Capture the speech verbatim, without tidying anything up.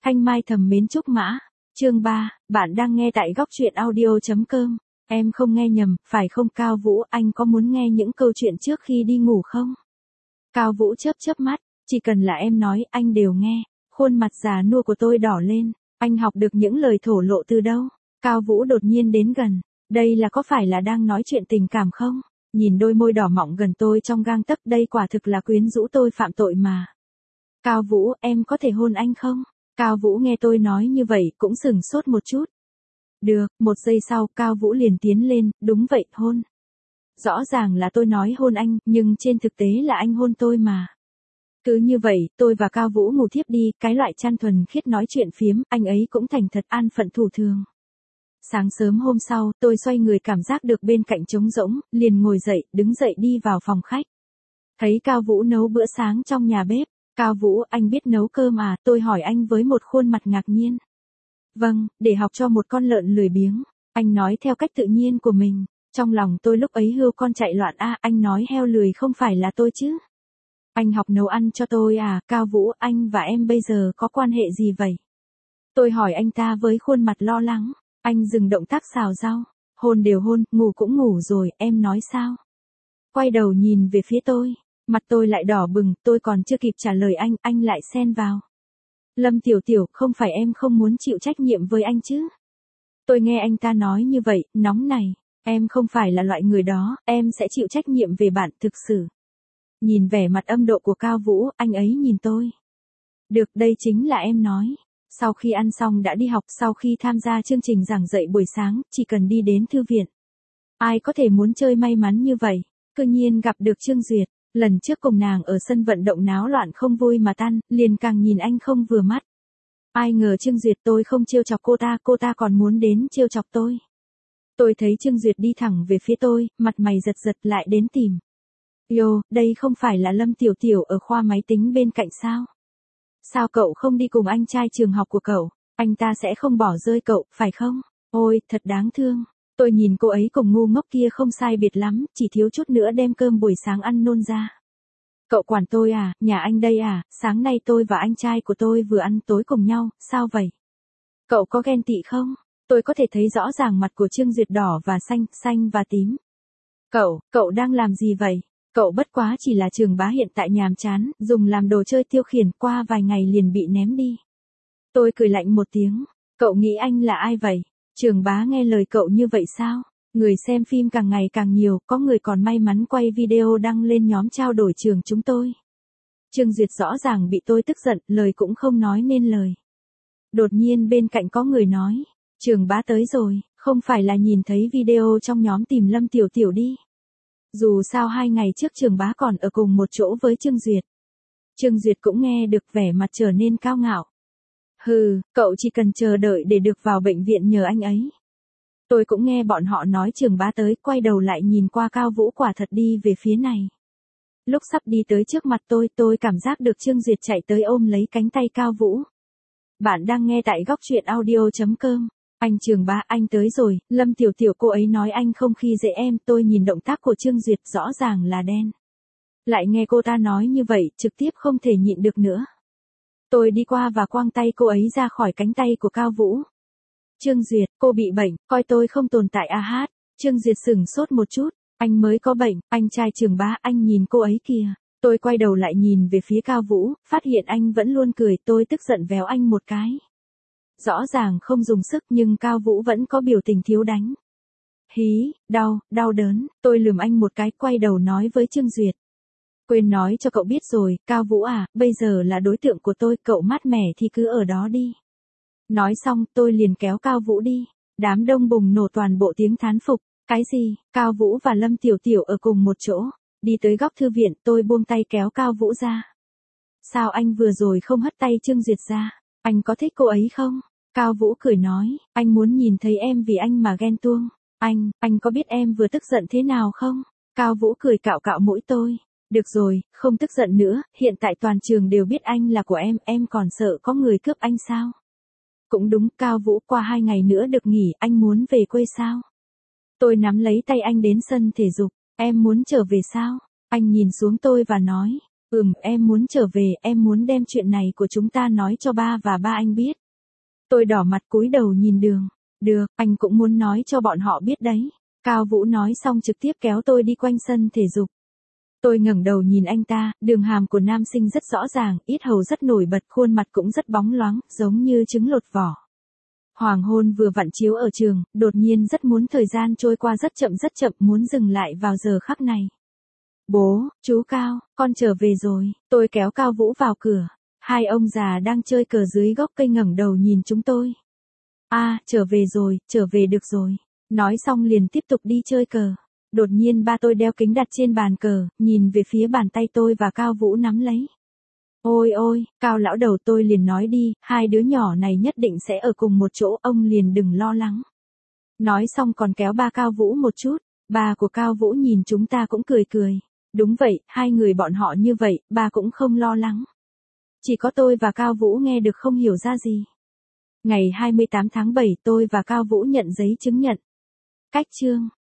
Thanh Mai thầm mến Trúc Mã. Chương ba, bạn đang nghe tại góc truyện audio.com. Em không nghe nhầm, phải không Cao Vũ, anh có muốn nghe những câu chuyện trước khi đi ngủ không? Cao Vũ chớp chớp mắt, chỉ cần là em nói, anh đều nghe. Khuôn mặt già nua của tôi đỏ lên, anh học được những lời thổ lộ từ đâu? Cao Vũ đột nhiên đến gần, đây là có phải là đang nói chuyện tình cảm không? Nhìn đôi môi đỏ mọng gần tôi trong gang tấc, đây quả thực là quyến rũ tôi phạm tội mà. Cao Vũ, em có thể hôn anh không? Cao Vũ nghe tôi nói như vậy cũng sửng sốt một chút. Được, một giây sau Cao Vũ liền tiến lên, đúng vậy, hôn. Rõ ràng là tôi nói hôn anh, nhưng trên thực tế là anh hôn tôi mà. Cứ như vậy, tôi và Cao Vũ ngủ thiếp đi, cái loại chan thuần khiết nói chuyện phiếm, anh ấy cũng thành thật an phận thủ thường. Sáng sớm hôm sau, tôi xoay người cảm giác được bên cạnh trống rỗng, liền ngồi dậy, đứng dậy đi vào phòng khách. Thấy Cao Vũ nấu bữa sáng trong nhà bếp. Cao Vũ, anh biết nấu cơm à? Tôi hỏi anh với một khuôn mặt ngạc nhiên. Vâng, để học cho một con lợn lười biếng. Anh nói theo cách tự nhiên của mình. Trong lòng tôi lúc ấy hươu con chạy loạn a, à, anh nói heo lười không phải là tôi chứ. Anh học nấu ăn cho tôi à? Cao Vũ, anh và em bây giờ có quan hệ gì vậy? Tôi hỏi anh ta với khuôn mặt lo lắng. Anh dừng động tác xào rau. Hôn đều hôn, ngủ cũng ngủ rồi, em nói sao? Quay đầu nhìn về phía tôi. Mặt tôi lại đỏ bừng, tôi còn chưa kịp trả lời anh, anh lại xen vào. Lâm Tiểu Tiểu, không phải em không muốn chịu trách nhiệm với anh chứ? Tôi nghe anh ta nói như vậy, nóng này. Em không phải là loại người đó, em sẽ chịu trách nhiệm về bạn, thực sự. Nhìn vẻ mặt âm độ của Cao Vũ, anh ấy nhìn tôi. Được, đây chính là em nói. Sau khi ăn xong đã đi học, sau khi tham gia chương trình giảng dạy buổi sáng, chỉ cần đi đến thư viện. Ai có thể muốn chơi may mắn như vậy? Cơ nhiên gặp được Trương Duyệt. Lần trước cùng nàng ở sân vận động náo loạn không vui mà tan, liền càng nhìn anh không vừa mắt. Ai ngờ Trương Duyệt tôi không trêu chọc cô ta, cô ta còn muốn đến trêu chọc tôi. Tôi thấy Trương Duyệt đi thẳng về phía tôi, mặt mày giật giật lại đến tìm. Yo, đây không phải là Lâm Tiểu Tiểu ở khoa máy tính bên cạnh sao? Sao cậu không đi cùng anh trai trường học của cậu? Anh ta sẽ không bỏ rơi cậu, phải không? Ôi, thật đáng thương. Tôi nhìn cô ấy cùng ngu ngốc kia không sai biệt lắm, chỉ thiếu chút nữa đem cơm buổi sáng ăn nôn ra. Cậu quản tôi à, nhà anh đây à, sáng nay tôi và anh trai của tôi vừa ăn tối cùng nhau, sao vậy? Cậu có ghen tị không? Tôi có thể thấy rõ ràng mặt của Trương Duyệt đỏ và xanh, xanh và tím. Cậu, cậu đang làm gì vậy? Cậu bất quá chỉ là Trường Bá hiện tại nhàm chán, dùng làm đồ chơi tiêu khiển, qua vài ngày liền bị ném đi. Tôi cười lạnh một tiếng, cậu nghĩ anh là ai vậy? Trường Bá nghe lời cậu như vậy sao? Người xem phim càng ngày càng nhiều, có người còn may mắn quay video đăng lên nhóm trao đổi trường chúng tôi. Trương Duyệt rõ ràng bị tôi tức giận, lời cũng không nói nên lời. Đột nhiên bên cạnh có người nói, Trường Bá tới rồi, không phải là nhìn thấy video trong nhóm tìm Lâm Tiểu Tiểu đi. Dù sao hai ngày trước Trường Bá còn ở cùng một chỗ với Trương Duyệt. Trương Duyệt cũng nghe được, vẻ mặt trở nên cao ngạo. Hừ, cậu chỉ cần chờ đợi để được vào bệnh viện nhờ anh ấy. Tôi cũng nghe bọn họ nói Trường Bá tới, quay đầu lại nhìn qua Cao Vũ quả thật đi về phía này. Lúc sắp đi tới trước mặt tôi, tôi cảm giác được Trương Duyệt chạy tới ôm lấy cánh tay Cao Vũ. Bạn đang nghe tại góc truyện audio.com. Anh Trường Bá, anh tới rồi, Lâm Tiểu Tiểu cô ấy nói anh không khi dễ em, tôi nhìn động tác của Trương Duyệt rõ ràng là đen. Lại nghe cô ta nói như vậy, trực tiếp không thể nhịn được nữa. Tôi đi qua và quăng tay cô ấy ra khỏi cánh tay của Cao Vũ. Trương Duyệt, cô bị bệnh, coi tôi không tồn tại a hát. Trương Duyệt sửng sốt một chút, anh mới có bệnh, anh trai Trường Bá, anh nhìn cô ấy kìa. Tôi quay đầu lại nhìn về phía Cao Vũ, phát hiện anh vẫn luôn cười, tôi tức giận véo anh một cái. Rõ ràng không dùng sức nhưng Cao Vũ vẫn có biểu tình thiếu đánh. Hí, đau, đau đớn, tôi lườm anh một cái, quay đầu nói với Trương Duyệt. Quên nói cho cậu biết rồi, Cao Vũ à, bây giờ là đối tượng của tôi, cậu mát mẻ thì cứ ở đó đi. Nói xong, tôi liền kéo Cao Vũ đi. Đám đông bùng nổ toàn bộ tiếng thán phục. Cái gì, Cao Vũ và Lâm Tiểu Tiểu ở cùng một chỗ. Đi tới góc thư viện, tôi buông tay kéo Cao Vũ ra. Sao anh vừa rồi không hất tay Trương Duyệt ra? Anh có thích cô ấy không? Cao Vũ cười nói, anh muốn nhìn thấy em vì anh mà ghen tuông. Anh, anh có biết em vừa tức giận thế nào không? Cao Vũ cười cạo cạo mũi tôi. Được rồi, không tức giận nữa, hiện tại toàn trường đều biết anh là của em, em còn sợ có người cướp anh sao? Cũng đúng, Cao Vũ, qua hai ngày nữa được nghỉ, anh muốn về quê sao? Tôi nắm lấy tay anh đến sân thể dục, em muốn trở về sao? Anh nhìn xuống tôi và nói, Ừm, em muốn trở về, em muốn đem chuyện này của chúng ta nói cho ba và ba anh biết. Tôi đỏ mặt cúi đầu nhìn Đường. Được, anh cũng muốn nói cho bọn họ biết đấy. Cao Vũ nói xong trực tiếp kéo tôi đi quanh sân thể dục. Tôi ngẩng đầu nhìn anh ta, đường hàm của nam sinh rất rõ ràng, yết hầu rất nổi bật, khuôn mặt cũng rất bóng loáng, giống như trứng lột vỏ. Hoàng hôn vừa vặn chiếu ở trường, đột nhiên rất muốn thời gian trôi qua rất chậm rất chậm, muốn dừng lại vào giờ khắc này. Bố, chú Cao, con trở về rồi. Tôi kéo Cao Vũ vào cửa. Hai ông già đang chơi cờ dưới gốc cây ngẩng đầu nhìn chúng tôi. A, à, trở về rồi, trở về được rồi. Nói xong liền tiếp tục đi chơi cờ. Đột nhiên ba tôi đeo kính đặt trên bàn cờ, nhìn về phía bàn tay tôi và Cao Vũ nắm lấy. Ôi ôi, Cao lão đầu, tôi liền nói đi, hai đứa nhỏ này nhất định sẽ ở cùng một chỗ, ông liền đừng lo lắng. Nói xong còn kéo ba Cao Vũ một chút, ba của Cao Vũ nhìn chúng ta cũng cười cười. Đúng vậy, hai người bọn họ như vậy, ba cũng không lo lắng. Chỉ có tôi và Cao Vũ nghe được không hiểu ra gì. Ngày hai mươi tám tháng bảy tôi và Cao Vũ nhận giấy chứng nhận. Cách chương.